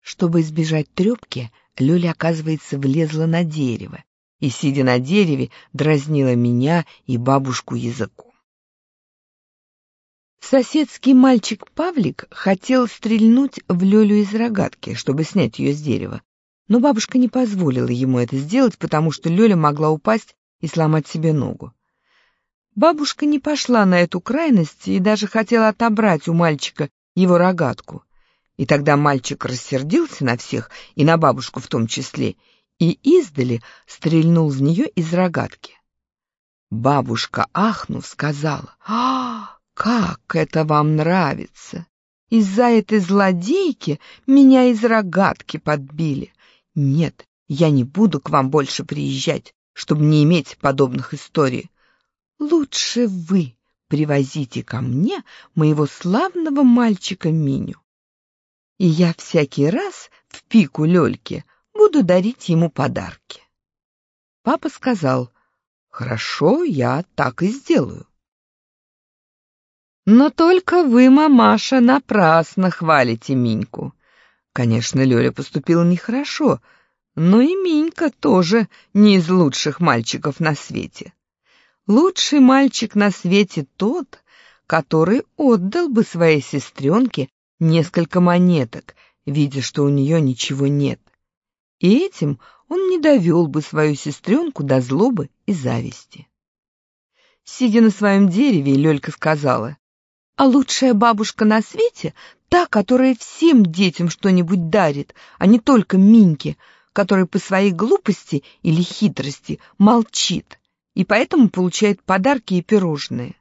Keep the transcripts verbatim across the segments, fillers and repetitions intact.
Чтобы избежать трепки, Лёля, оказывается, влезла на дерево и, сидя на дереве, дразнила меня и бабушку языком. Соседский мальчик Павлик хотел стрельнуть в Лёлю из рогатки, чтобы снять ее с дерева, но бабушка не позволила ему это сделать, потому что Лёля могла упасть и сломать себе ногу. Бабушка не пошла на эту крайность и даже хотела отобрать у мальчика его рогатку. И тогда мальчик рассердился на всех, и на бабушку в том числе, и издали стрельнул в нее из рогатки. Бабушка, ахнув, сказала: «А, как это вам нравится! Из-за этой злодейки меня из рогатки подбили. Нет, я не буду к вам больше приезжать, чтобы не иметь подобных историй. Лучше вы привозите ко мне моего славного мальчика Миню. И я всякий раз в пику Лёльке буду дарить ему подарки». Папа сказал: «Хорошо, я так и сделаю». Но только вы, мамаша, напрасно хвалите Миньку. Конечно, Лёля поступила нехорошо, но и Минька тоже не из лучших мальчиков на свете. Лучший мальчик на свете тот, который отдал бы своей сестренке несколько монеток, видя, что у нее ничего нет. И этим он не довел бы свою сестренку до злобы и зависти. Сидя на своем дереве, Лёлька сказала: «А лучшая бабушка на свете — та, которая всем детям что-нибудь дарит, а не только Миньке, которая по своей глупости или хитрости молчит и поэтому получает подарки и пирожные».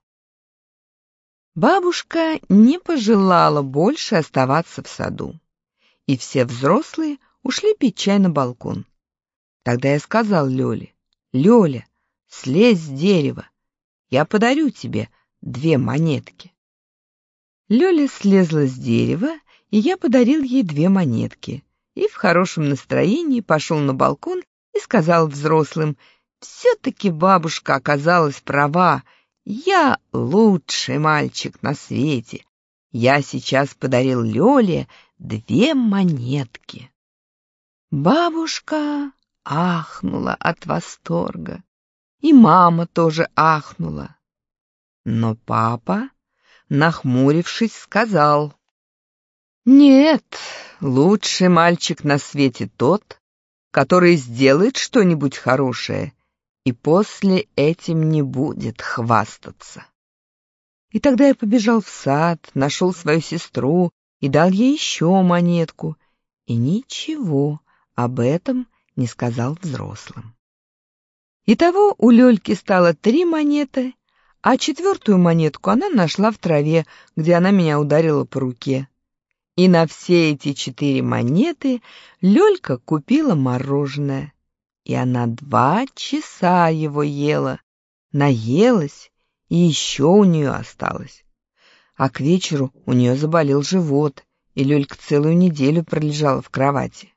Бабушка не пожелала больше оставаться в саду, и все взрослые ушли пить чай на балкон. Тогда я сказал Лёле: «Лёля, слезь с дерева, я подарю тебе две монетки». Лёля слезла с дерева, и я подарил ей две монетки, и в хорошем настроении пошел на балкон и сказал взрослым: «Все-таки бабушка оказалась права, я лучший мальчик на свете. Я сейчас подарил Лёле две монетки». Бабушка ахнула от восторга, и мама тоже ахнула. Но папа, нахмурившись, сказал: «Нет, лучший мальчик на свете тот, который сделает что-нибудь хорошее и после этим не будет хвастаться». И тогда я побежал в сад, нашел свою сестру и дал ей еще монетку, и ничего об этом не сказал взрослым. Итого у Лёльки стало три монеты, а четвертую монетку она нашла в траве, где она меня ударила по руке. И на все эти четыре монеты Лёлька купила мороженое, и она два часа его ела, наелась, и еще у нее осталось. А к вечеру у нее заболел живот, и Лёлька целую неделю пролежала в кровати.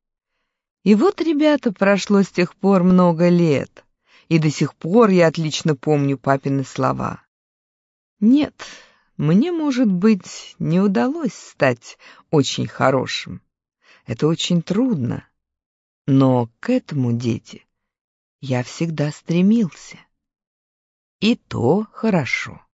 И вот, ребята, прошло с тех пор много лет, и до сих пор я отлично помню папины слова. Нет, мне, может быть, не удалось стать очень хорошим. Это очень трудно. Но к этому, дети, я всегда стремился. И то хорошо.